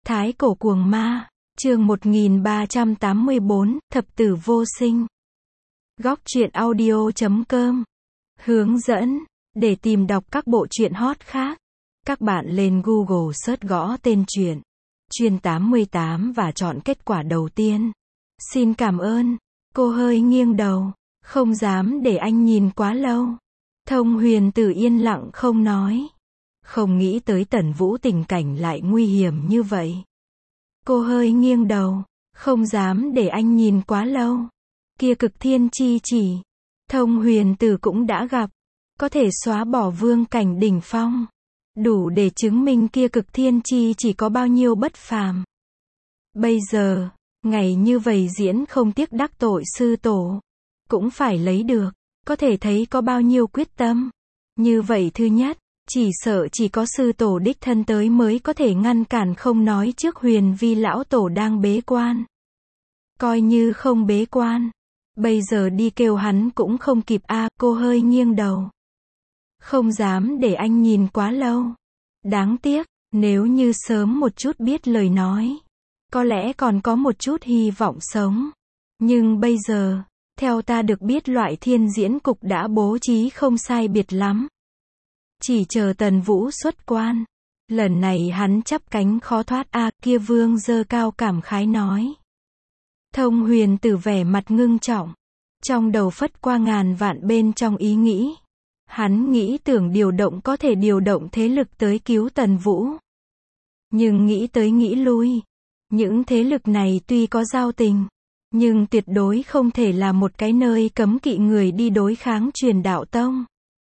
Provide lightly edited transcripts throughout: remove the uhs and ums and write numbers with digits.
Thái cổ cuồng ma, chương 1384, thập tử vô sinh. Góc truyện audio.com. Hướng dẫn, để tìm đọc các bộ truyện hot khác, các bạn lên Google search gõ tên truyện Chuyên 88 và chọn kết quả đầu tiên. Xin cảm ơn. Cô hơi nghiêng đầu, không dám để anh nhìn quá lâu. Thông Huyền Tử yên lặng không nói. Không nghĩ tới Tần Vũ tình cảnh lại nguy hiểm như vậy. Cô hơi nghiêng đầu, không dám để anh nhìn quá lâu. Kia cực thiên chi chỉ, Thông Huyền Tử cũng đã gặp, có thể xóa bỏ vương cảnh đỉnh phong, đủ để chứng minh kia cực thiên chi chỉ có bao nhiêu bất phàm. Bây giờ, ngày như vậy diễn không tiếc đắc tội sư tổ, cũng phải lấy được, có thể thấy có bao nhiêu quyết tâm. Như vậy thứ nhất, chỉ sợ chỉ có sư tổ đích thân tới mới có thể ngăn cản, không nói trước Huyền Vi lão tổ đang bế quan. Coi như không bế quan, bây giờ đi kêu hắn cũng không kịp a. Cô hơi nghiêng đầu. Không dám để anh nhìn quá lâu. Đáng tiếc, nếu như sớm một chút biết lời nói, có lẽ còn có một chút hy vọng sống. Nhưng bây giờ, theo ta được biết loại thiên diễn cục đã bố trí không sai biệt lắm. Chỉ chờ Tần Vũ xuất quan. Lần này hắn chắp cánh khó thoát a. Kia Vương Dơ Cao cảm khái nói. Thông Huyền Tử vẻ mặt ngưng trọng, trong đầu phất qua ngàn vạn bên trong ý nghĩ. Hắn nghĩ tưởng điều động có thể điều động thế lực tới cứu Tần Vũ. Nhưng nghĩ tới nghĩ lui, những thế lực này tuy có giao tình, nhưng tuyệt đối không thể là một cái nơi cấm kỵ người đi đối kháng Truyền Đạo Tông.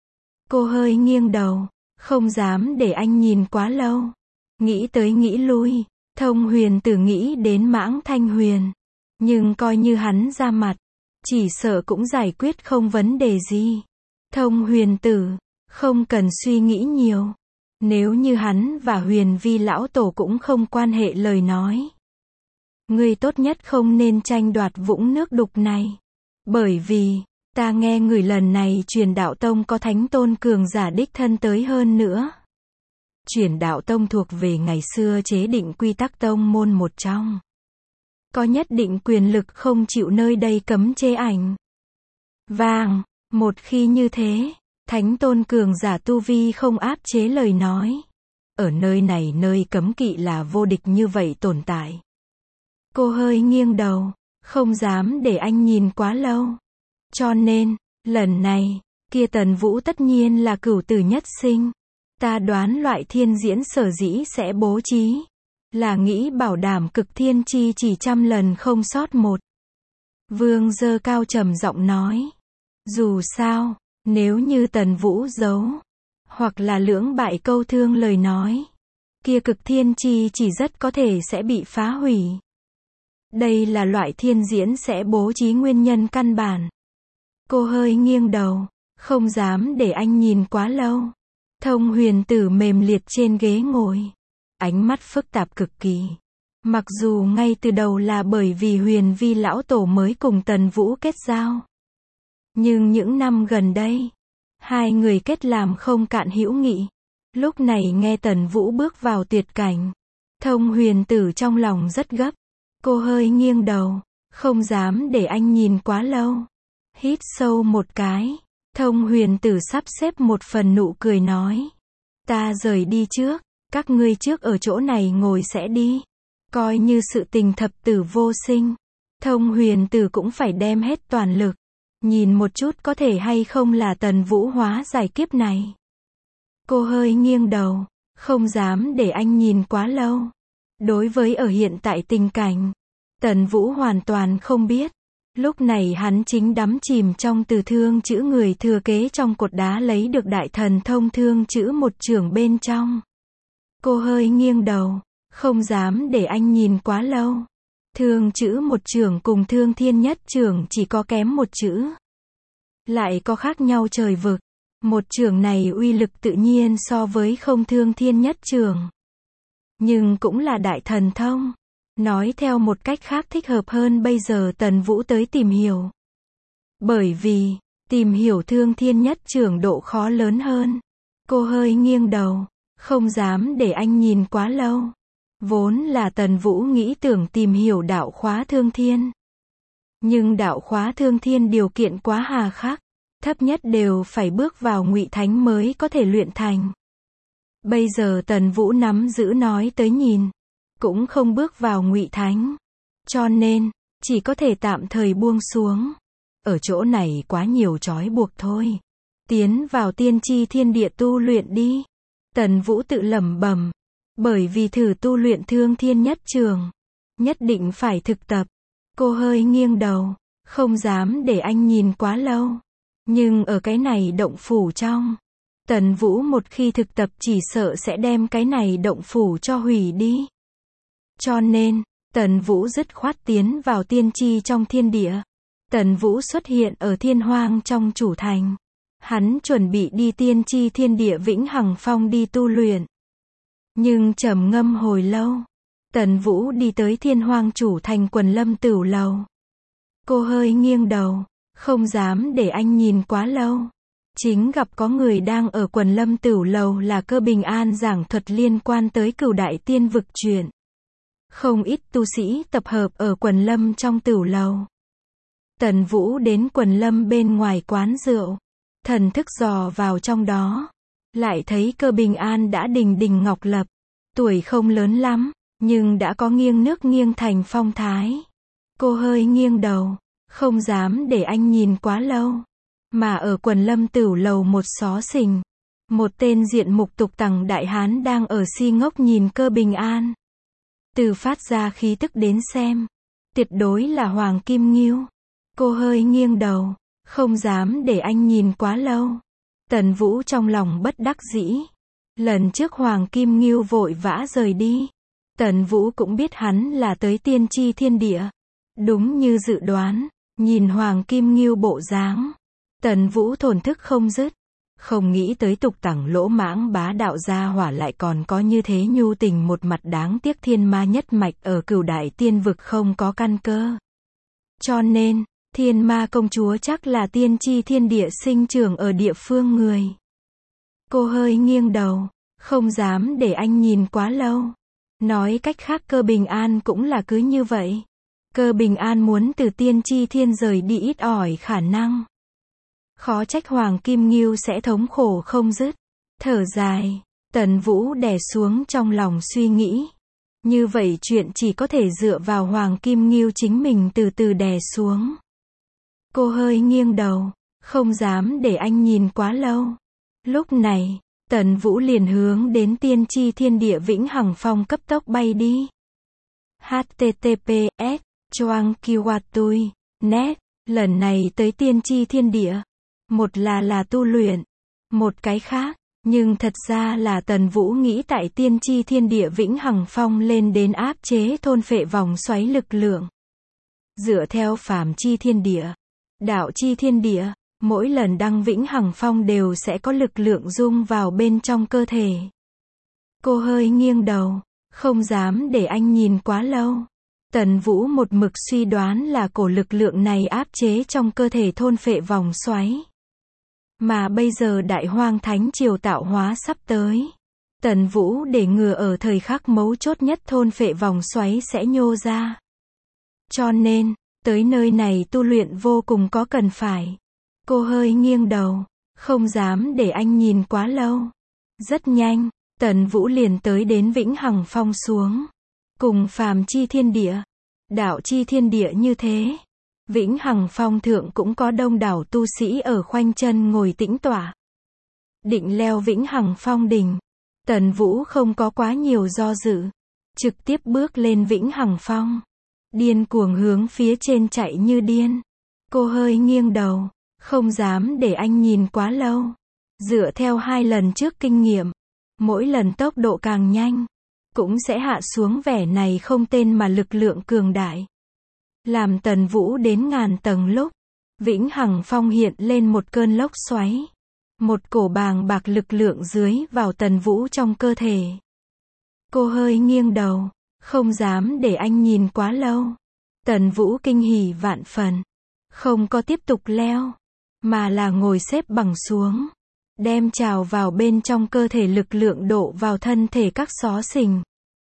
Cô hơi nghiêng đầu, không dám để anh nhìn quá lâu. Nghĩ tới nghĩ lui, Thông Huyền Tử nghĩ đến Mãng Thanh Huyền. Nhưng coi như hắn ra mặt, chỉ sợ cũng giải quyết không vấn đề gì. Thông Huyền Tử, không cần suy nghĩ nhiều. Nếu như hắn và Huyền Vi lão tổ cũng không quan hệ lời nói, ngươi tốt nhất không nên tranh đoạt vũng nước đục này. Bởi vì, ta nghe người lần này Truyền Đạo Tông có thánh tôn cường giả đích thân tới hơn nữa. Truyền Đạo Tông thuộc về ngày xưa chế định quy tắc tông môn một trong. Có nhất định quyền lực, không chịu nơi đây cấm chế ảnh vàng. Một khi như thế, thánh tôn cường giả tu vi không áp chế lời nói. Ở nơi này nơi cấm kỵ là vô địch như vậy tồn tại. Cô hơi nghiêng đầu, không dám để anh nhìn quá lâu. Cho nên, lần này, kia Tần Vũ tất nhiên là cửu tử nhất sinh. Ta đoán loại thiên diễn sở dĩ sẽ bố trí, là nghĩ bảo đảm cực thiên chi chỉ 100 lần không sót một. Vương Dơ Cao trầm giọng nói. Dù sao, nếu như Tần Vũ giấu, hoặc là lưỡng bại câu thương lời nói, kia cực thiên chi chỉ rất có thể sẽ bị phá hủy. Đây là loại thiên diễn sẽ bố trí nguyên nhân căn bản. Cô hơi nghiêng đầu, không dám để anh nhìn quá lâu. Thông Huyền Tử mềm liệt trên ghế ngồi, ánh mắt phức tạp cực kỳ. Mặc dù ngay từ đầu là bởi vì Huyền Vi lão tổ mới cùng Tần Vũ kết giao, nhưng những năm gần đây, hai người kết làm không cạn hữu nghị. Lúc này nghe Tần Vũ bước vào tuyệt cảnh, Thông Huyền Tử trong lòng rất gấp. Cô hơi nghiêng đầu, không dám để anh nhìn quá lâu. Hít sâu một cái, Thông Huyền Tử sắp xếp một phần nụ cười nói. Ta rời đi trước, các ngươi trước ở chỗ này ngồi sẽ đi. Coi như sự tình thập tử vô sinh, Thông Huyền Tử cũng phải đem hết toàn lực. Nhìn một chút có thể hay không là Tần Vũ hóa giải kiếp này. Cô hơi nghiêng đầu, không dám để anh nhìn quá lâu. Đối với ở hiện tại tình cảnh, Tần Vũ hoàn toàn không biết. Lúc này hắn chính đắm chìm trong từ thương chữ người thừa kế trong cột đá lấy được đại thần thông thương chữ một chưởng bên trong. Cô hơi nghiêng đầu, không dám để anh nhìn quá lâu. Thương chữ một chưởng cùng thương thiên nhất chưởng chỉ có kém một chữ, lại có khác nhau trời vực. Một chưởng này uy lực tự nhiên so với không thương thiên nhất chưởng, nhưng cũng là đại thần thông. Nói theo một cách khác thích hợp hơn bây giờ Tần Vũ tới tìm hiểu. Bởi vì, tìm hiểu thương thiên nhất chưởng độ khó lớn hơn. Cô hơi nghiêng đầu, không dám để anh nhìn quá lâu. Vốn là Tần Vũ nghĩ tưởng tìm hiểu đạo khóa thương thiên. Nhưng đạo khóa thương thiên điều kiện quá hà khắc, thấp nhất đều phải bước vào ngụy thánh mới có thể luyện thành. Bây giờ Tần Vũ nắm giữ nói tới nhìn, cũng không bước vào ngụy thánh. Cho nên, chỉ có thể tạm thời buông xuống. Ở chỗ này quá nhiều trói buộc thôi. Tiến vào tiên tri thiên địa tu luyện đi. Tần Vũ tự lẩm bẩm. Bởi vì thử tu luyện thương thiên nhất trường, nhất định phải thực tập. Cô hơi nghiêng đầu, không dám để anh nhìn quá lâu. Nhưng ở cái này động phủ trong, Tần Vũ một khi thực tập chỉ sợ sẽ đem cái này động phủ cho hủy đi. Cho nên, Tần Vũ dứt khoát tiến vào tiên tri trong thiên địa. Tần Vũ xuất hiện ở thiên hoang trong chủ thành. Hắn chuẩn bị đi tiên tri thiên địa Vĩnh Hằng Phong đi tu luyện. Nhưng trầm ngâm hồi lâu, Tần Vũ đi tới thiên hoang chủ thành Quần Lâm Tửu Lầu. Cô hơi nghiêng đầu, không dám để anh nhìn quá lâu. Chính gặp có người đang ở Quần Lâm Tửu Lầu là Cơ Bình An giảng thuật liên quan tới Cửu Đại Tiên Vực chuyện. Không ít tu sĩ tập hợp ở Quần Lâm trong Tửu Lầu. Tần Vũ đến Quần Lâm bên ngoài quán rượu, thần thức dò vào trong đó. Lại thấy Cơ Bình An đã đình đình ngọc lập, tuổi không lớn lắm, nhưng đã có nghiêng nước nghiêng thành phong thái. Cô hơi nghiêng đầu, không dám để anh nhìn quá lâu. Mà ở Quần Lâm Tửu Lầu một xó xỉnh, một tên diện mục tục tằng đại hán đang ở si ngốc nhìn Cơ Bình An. Từ phát ra khí tức đến xem, tuyệt đối là Hoàng Kim Ngưu. Cô hơi nghiêng đầu, không dám để anh nhìn quá lâu. Tần Vũ trong lòng bất đắc dĩ. Lần trước Hoàng Kim Ngưu vội vã rời đi. Tần Vũ cũng biết hắn là tới tiên tri thiên địa. Đúng như dự đoán, nhìn Hoàng Kim Ngưu bộ dáng, Tần Vũ thổn thức không dứt. Không nghĩ tới tục tằng lỗ mãng bá đạo gia hỏa lại còn có như thế nhu tình một mặt, đáng tiếc thiên ma nhất mạch ở Cửu Đại Tiên Vực không có căn cơ. Cho nên, Thiên Ma công chúa chắc là tiên tri thiên địa sinh trưởng ở địa phương người. Cô hơi nghiêng đầu, không dám để anh nhìn quá lâu. Nói cách khác Cơ Bình An cũng là cứ như vậy. Cơ Bình An muốn từ tiên tri thiên rời đi ít ỏi khả năng. Khó trách Hoàng Kim Ngưu sẽ thống khổ không dứt. Thở dài, Tần Vũ đè xuống trong lòng suy nghĩ. Như vậy chuyện chỉ có thể dựa vào Hoàng Kim Ngưu chính mình từ từ đè xuống. Cô hơi nghiêng đầu, không dám để anh nhìn quá lâu. Lúc này, Tần Vũ liền hướng đến tiên tri thiên địa Vĩnh Hằng Phong cấp tốc bay đi. https://choangkiwatui.net. Lần này tới tiên tri thiên địa, một là tu luyện, một cái khác, nhưng thật ra là Tần Vũ nghĩ tại tiên tri thiên địa Vĩnh Hằng Phong lên đến áp chế thôn phệ vòng xoáy lực lượng. Dựa theo phàm chi thiên địa, đạo chi thiên địa, mỗi lần đăng Vĩnh Hằng Phong đều sẽ có lực lượng dung vào bên trong cơ thể. Cô hơi nghiêng đầu, không dám để anh nhìn quá lâu. Tần Vũ một mực suy đoán là cổ lực lượng này áp chế trong cơ thể thôn phệ vòng xoáy. Mà bây giờ Đại Hoang Thánh Triều tạo hóa sắp tới. Tần Vũ để ngừa ở thời khắc mấu chốt nhất thôn phệ vòng xoáy sẽ nhô ra. Cho nên, tới nơi này tu luyện vô cùng có cần phải. Cô hơi nghiêng đầu, không dám để anh nhìn quá lâu. Rất nhanh, Tần Vũ liền tới đến Vĩnh Hằng Phong xuống. Cùng phàm chi thiên địa, đạo chi thiên địa như thế. Vĩnh Hằng Phong thượng cũng có đông đảo tu sĩ ở khoanh chân ngồi tĩnh tọa. Định leo Vĩnh Hằng Phong đỉnh. Tần Vũ không có quá nhiều do dự. Trực tiếp bước lên Vĩnh Hằng Phong. Điên cuồng hướng phía trên chạy như điên. Cô hơi nghiêng đầu, không dám để anh nhìn quá lâu. Dựa theo 2 lần trước kinh nghiệm, mỗi lần tốc độ càng nhanh, cũng sẽ hạ xuống vẻ này không tên mà lực lượng cường đại. Làm Tần Vũ đến ngàn tầng lúc, Vĩnh Hằng Phong hiện lên một cơn lốc xoáy. Một cổ bàng bạc lực lượng dưới vào Tần Vũ trong cơ thể. Cô hơi nghiêng đầu, không dám để anh nhìn quá lâu. Tần Vũ kinh hỉ vạn phần. Không có tiếp tục leo, mà là ngồi xếp bằng xuống. Đem trào vào bên trong cơ thể lực lượng đổ vào thân thể các xó xỉnh.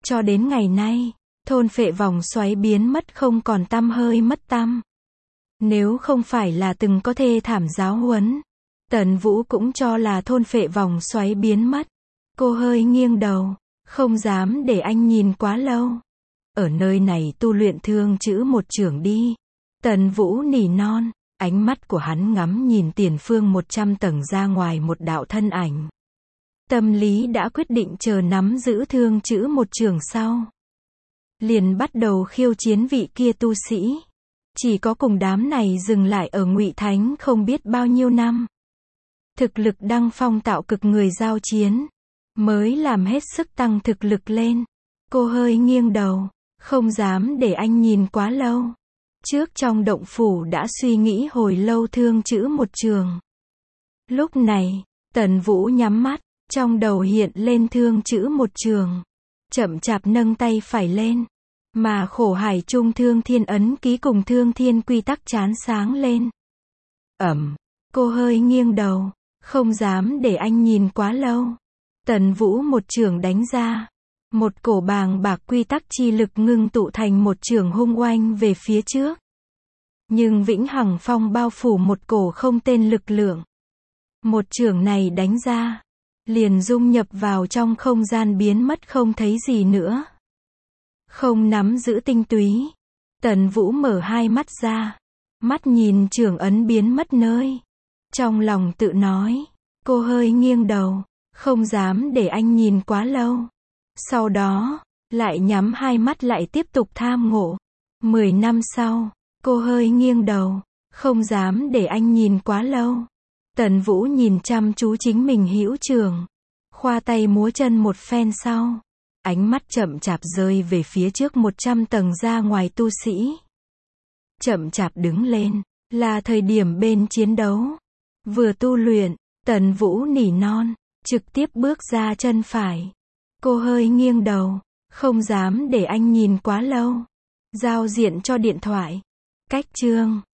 Cho đến ngày nay, thôn phệ vòng xoáy biến mất không còn tăm hơi mất tăm. Nếu không phải là từng có thê thảm giáo huấn, Tần Vũ cũng cho là thôn phệ vòng xoáy biến mất. Cô hơi nghiêng đầu, không dám để anh nhìn quá lâu. Ở nơi này tu luyện thương chữ một chưởng đi. Tần Vũ nỉ non, ánh mắt của hắn ngắm nhìn tiền phương 100 tầng ra ngoài một đạo thân ảnh. Tâm lý đã quyết định chờ nắm giữ thương chữ một chưởng sau. Liền bắt đầu khiêu chiến vị kia tu sĩ. Chỉ có cùng đám này dừng lại ở Ngụy Thánh không biết bao nhiêu năm. Thực lực đăng phong tạo cực người giao chiến, mới làm hết sức tăng thực lực lên. Cô hơi nghiêng đầu, không dám để anh nhìn quá lâu. Trước trong động phủ đã suy nghĩ hồi lâu thương chữ một trường. Lúc này, Tần Vũ nhắm mắt, trong đầu hiện lên thương chữ một trường. Chậm chạp nâng tay phải lên. Mà khổ hải trung thương thiên ấn ký cùng thương thiên quy tắc chán sáng lên. Cô hơi nghiêng đầu, không dám để anh nhìn quá lâu. Tần Vũ một chưởng đánh ra. Một cổ bàng bạc quy tắc chi lực ngưng tụ thành một chưởng hung oanh về phía trước. Nhưng vĩnh hằng phong bao phủ một cổ không tên lực lượng. Một chưởng này đánh ra, liền dung nhập vào trong không gian biến mất không thấy gì nữa. Không nắm giữ tinh túy. Tần Vũ mở hai mắt ra. Mắt nhìn chưởng ấn biến mất nơi. Trong lòng tự nói. Cô hơi nghiêng đầu, không dám để anh nhìn quá lâu. Sau đó, lại nhắm hai mắt lại tiếp tục tham ngộ. 10 năm sau, cô hơi nghiêng đầu, không dám để anh nhìn quá lâu. Tần Vũ nhìn chăm chú chính mình hữu trường. Khoa tay múa chân một phen sau. Ánh mắt chậm chạp rơi về phía trước 100 tầng ra ngoài tu sĩ. Chậm chạp đứng lên, là thời điểm bên chiến đấu. Vừa tu luyện, Tần Vũ nỉ non, trực tiếp bước ra chân phải. Cô hơi nghiêng đầu, không dám để anh nhìn quá lâu. Giao diện cho điện thoại. Cách chương